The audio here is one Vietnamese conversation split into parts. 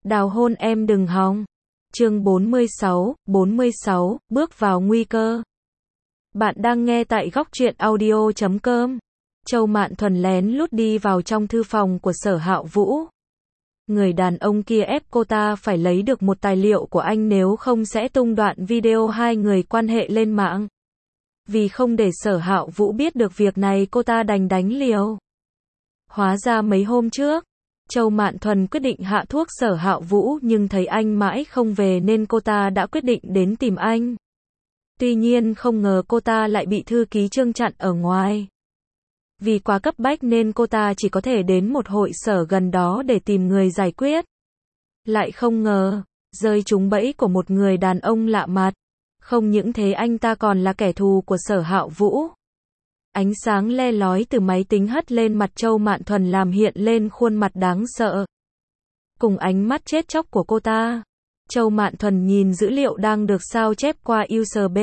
Đào hôn em đừng hòng. Chương 46, bước vào nguy cơ. Bạn đang nghe tại góc truyện audio.com. Châu Mạn Thuần lén lút đi vào trong thư phòng của Sở Hạo Vũ. Người đàn ông kia ép cô ta phải lấy được một tài liệu của anh, nếu không sẽ tung đoạn video hai người quan hệ lên mạng. Vì không để Sở Hạo Vũ biết được việc này, cô ta đành đánh liều. Hóa ra mấy hôm trước, Châu Mạn Thuần quyết định hạ thuốc Sở Hạo Vũ, nhưng thấy anh mãi không về nên cô ta đã quyết định đến tìm anh. Tuy nhiên không ngờ cô ta lại bị thư ký Trương chặn ở ngoài. Vì quá cấp bách nên cô ta chỉ có thể đến một hội sở gần đó để tìm người giải quyết. Lại không ngờ, rơi trúng bẫy của một người đàn ông lạ mặt. Không những thế, anh ta còn là kẻ thù của Sở Hạo Vũ. Ánh sáng le lói từ máy tính hất lên mặt Châu Mạn Thuần làm hiện lên khuôn mặt đáng sợ. Cùng ánh mắt chết chóc của cô ta, Châu Mạn Thuần nhìn dữ liệu đang được sao chép qua USB.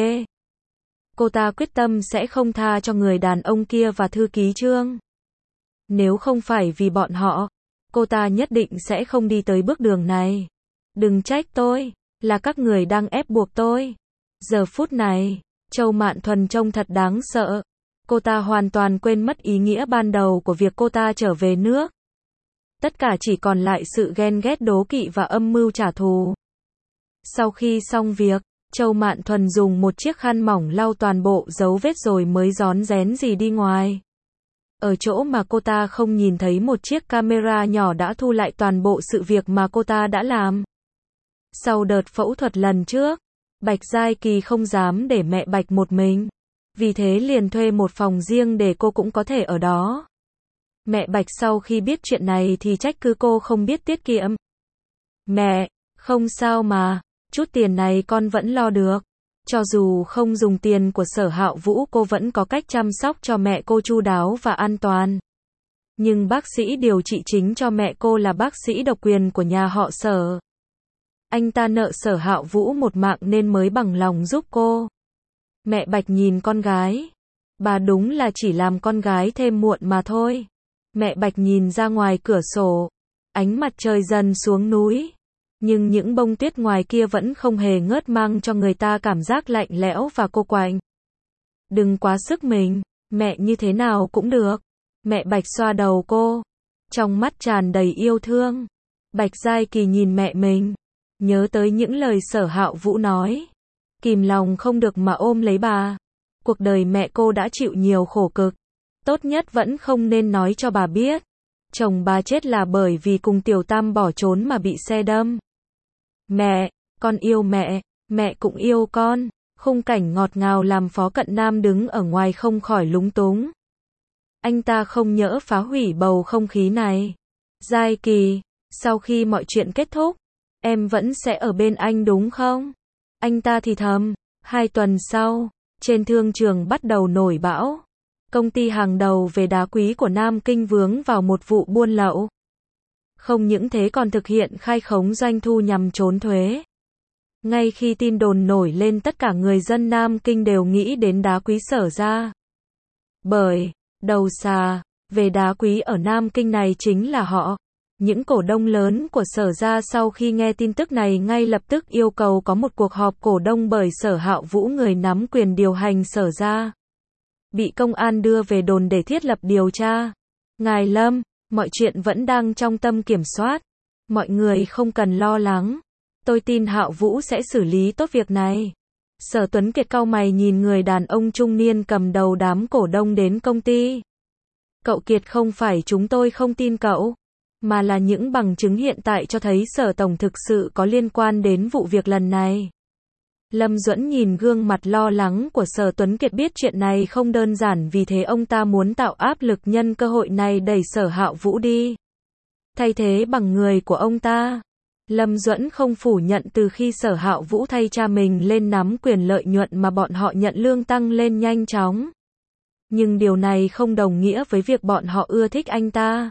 Cô ta quyết tâm sẽ không tha cho người đàn ông kia và thư ký Trương. Nếu không phải vì bọn họ, cô ta nhất định sẽ không đi tới bước đường này. Đừng trách tôi, là các người đang ép buộc tôi. Giờ phút này, Châu Mạn Thuần trông thật đáng sợ. Cô ta hoàn toàn quên mất ý nghĩa ban đầu của việc cô ta trở về nước. Tất cả chỉ còn lại sự ghen ghét, đố kỵ và âm mưu trả thù. Sau khi xong việc, Châu Mạn Thuần dùng một chiếc khăn mỏng lau toàn bộ dấu vết rồi mới rón rén rì đi ngoài. Ở chỗ mà cô ta không nhìn thấy, một chiếc camera nhỏ đã thu lại toàn bộ sự việc mà cô ta đã làm. Sau đợt phẫu thuật lần trước, Bạch Giai Kỳ không dám để mẹ Bạch một mình. Vì thế liền thuê một phòng riêng để cô cũng có thể ở đó. Mẹ Bạch sau khi biết chuyện này thì trách cứ cô không biết tiết kiệm. Mẹ, không sao mà, chút tiền này con vẫn lo được. Cho dù không dùng tiền của Sở Hạo Vũ, cô vẫn có cách chăm sóc cho mẹ cô chu đáo và an toàn. Nhưng bác sĩ điều trị chính cho mẹ cô là bác sĩ độc quyền của nhà họ Sở. Anh ta nợ Sở Hạo Vũ một mạng nên mới bằng lòng giúp cô. Mẹ Bạch nhìn con gái. Bà đúng là chỉ làm con gái thêm muộn mà thôi. Mẹ Bạch nhìn ra ngoài cửa sổ. Ánh mặt trời dần xuống núi. Nhưng những bông tuyết ngoài kia vẫn không hề ngớt, mang cho người ta cảm giác lạnh lẽo và cô quạnh. Đừng quá sức mình, mẹ như thế nào cũng được. Mẹ Bạch xoa đầu cô. Trong mắt tràn đầy yêu thương. Bạch Giai Kỳ nhìn mẹ mình. Nhớ tới những lời Sở Hạo Vũ nói. Kìm lòng không được mà ôm lấy bà. Cuộc đời mẹ cô đã chịu nhiều khổ cực. Tốt nhất vẫn không nên nói cho bà biết. Chồng bà chết là bởi vì cùng Tiểu Tam bỏ trốn mà bị xe đâm. Mẹ, con yêu mẹ, mẹ cũng yêu con. Khung cảnh ngọt ngào làm Phó Cận Nam đứng ở ngoài không khỏi lúng túng. Anh ta không nhỡ phá hủy bầu không khí này. Giai Kỳ, sau khi mọi chuyện kết thúc, em vẫn sẽ ở bên anh đúng không? Anh ta thì thầm. 2 tuần sau, trên thương trường bắt đầu nổi bão. Công ty hàng đầu về đá quý của Nam Kinh vướng vào một vụ buôn lậu. Không những thế còn thực hiện khai khống doanh thu nhằm trốn thuế. Ngay khi tin đồn nổi lên, tất cả người dân Nam Kinh đều nghĩ đến đá quý Sở gia. Bởi đầu xà về đá quý ở Nam Kinh này chính là họ. Những cổ đông lớn của Sở gia sau khi nghe tin tức này ngay lập tức yêu cầu có một cuộc họp cổ đông, bởi Sở Hạo Vũ, người nắm quyền điều hành Sở gia, bị công an đưa về đồn để thiết lập điều tra. Ngài Lâm, mọi chuyện vẫn đang trong tầm kiểm soát. Mọi người không cần lo lắng. Tôi tin Hạo Vũ sẽ xử lý tốt việc này. Sở Tuấn Kiệt cau mày nhìn người đàn ông trung niên cầm đầu đám cổ đông đến công ty. Cậu Kiệt, không phải chúng tôi không tin cậu, mà là những bằng chứng hiện tại cho thấy Sở Tổng thực sự có liên quan đến vụ việc lần này. Lâm Duẫn nhìn gương mặt lo lắng của Sở Tuấn Kiệt, biết chuyện này không đơn giản, vì thế ông ta muốn tạo áp lực nhân cơ hội này đẩy Sở Hạo Vũ đi, thay thế bằng người của ông ta. Lâm Duẫn không phủ nhận từ khi Sở Hạo Vũ thay cha mình lên nắm quyền, lợi nhuận mà bọn họ nhận lương tăng lên nhanh chóng. Nhưng điều này không đồng nghĩa với việc bọn họ ưa thích anh ta.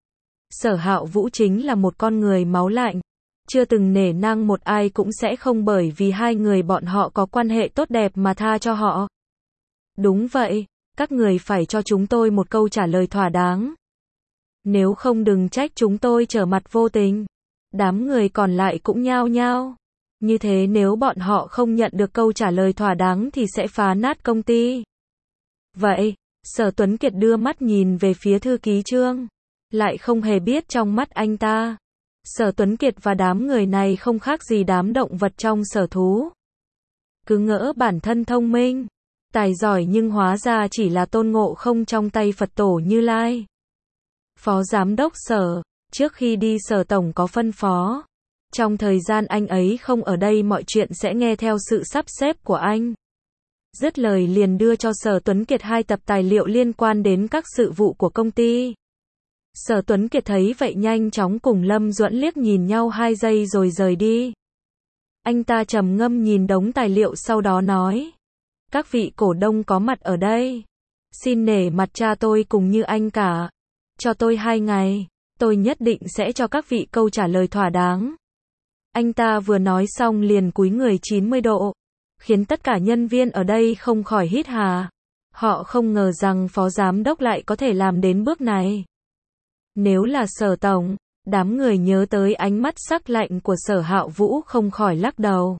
Sở Hạo Vũ chính là một con người máu lạnh, chưa từng nể nang một ai, cũng sẽ không bởi vì hai người bọn họ có quan hệ tốt đẹp mà tha cho họ. Đúng vậy, các người phải cho chúng tôi một câu trả lời thỏa đáng. Nếu không đừng trách chúng tôi trở mặt vô tình. Đám người còn lại cũng nhao nhao. Như thế nếu bọn họ không nhận được câu trả lời thỏa đáng thì sẽ phá nát công ty. Vậy, Sở Tuấn Kiệt đưa mắt nhìn về phía thư ký Trương. Lại không hề biết trong mắt anh ta, Sở Tuấn Kiệt và đám người này không khác gì đám động vật trong sở thú. Cứ ngỡ bản thân thông minh, tài giỏi nhưng hóa ra chỉ là tôn ngộ không trong tay Phật tổ Như Lai. Phó Giám đốc Sở, trước khi đi Sở Tổng có phân phó. Trong thời gian anh ấy không ở đây mọi chuyện sẽ nghe theo sự sắp xếp của anh. Dứt lời liền đưa cho Sở Tuấn Kiệt 2 tập tài liệu liên quan đến các sự vụ của công ty. Sở Tuấn Kiệt thấy vậy nhanh chóng cùng Lâm Duẫn liếc nhìn nhau 2 giây rồi rời đi. Anh ta trầm ngâm nhìn đống tài liệu sau đó nói. Các vị cổ đông có mặt ở đây. Xin nể mặt cha tôi cùng như anh cả. Cho tôi 2 ngày, tôi nhất định sẽ cho các vị câu trả lời thỏa đáng. Anh ta vừa nói xong liền cúi người 90 độ, khiến tất cả nhân viên ở đây không khỏi hít hà. Họ không ngờ rằng phó giám đốc lại có thể làm đến bước này. Nếu là Sở Tổng, đám người nhớ tới ánh mắt sắc lạnh của Sở Hạo Vũ không khỏi lắc đầu.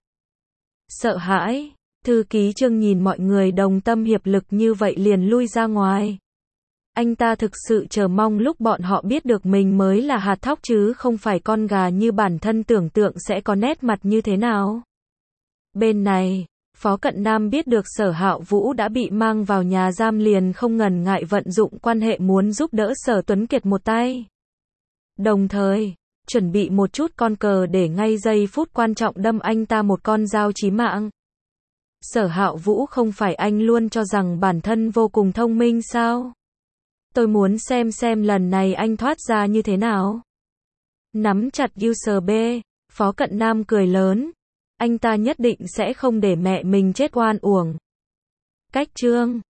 Sợ hãi, thư ký Trương nhìn mọi người đồng tâm hiệp lực như vậy liền lui ra ngoài. Anh ta thực sự chờ mong lúc bọn họ biết được mình mới là hạt thóc chứ không phải con gà như bản thân tưởng tượng sẽ có nét mặt như thế nào. Bên này, Phó Cận Nam biết được Sở Hạo Vũ đã bị mang vào nhà giam liền không ngần ngại vận dụng quan hệ muốn giúp đỡ Sở Tuấn Kiệt một tay. Đồng thời, chuẩn bị một chút con cờ để ngay giây phút quan trọng đâm anh ta một con dao chí mạng. Sở Hạo Vũ không phải anh luôn cho rằng bản thân vô cùng thông minh sao? Tôi muốn xem lần này anh thoát ra như thế nào. Nắm chặt user B, Phó Cận Nam cười lớn. Anh ta nhất định sẽ không để mẹ mình chết oan uổng. Cách Trương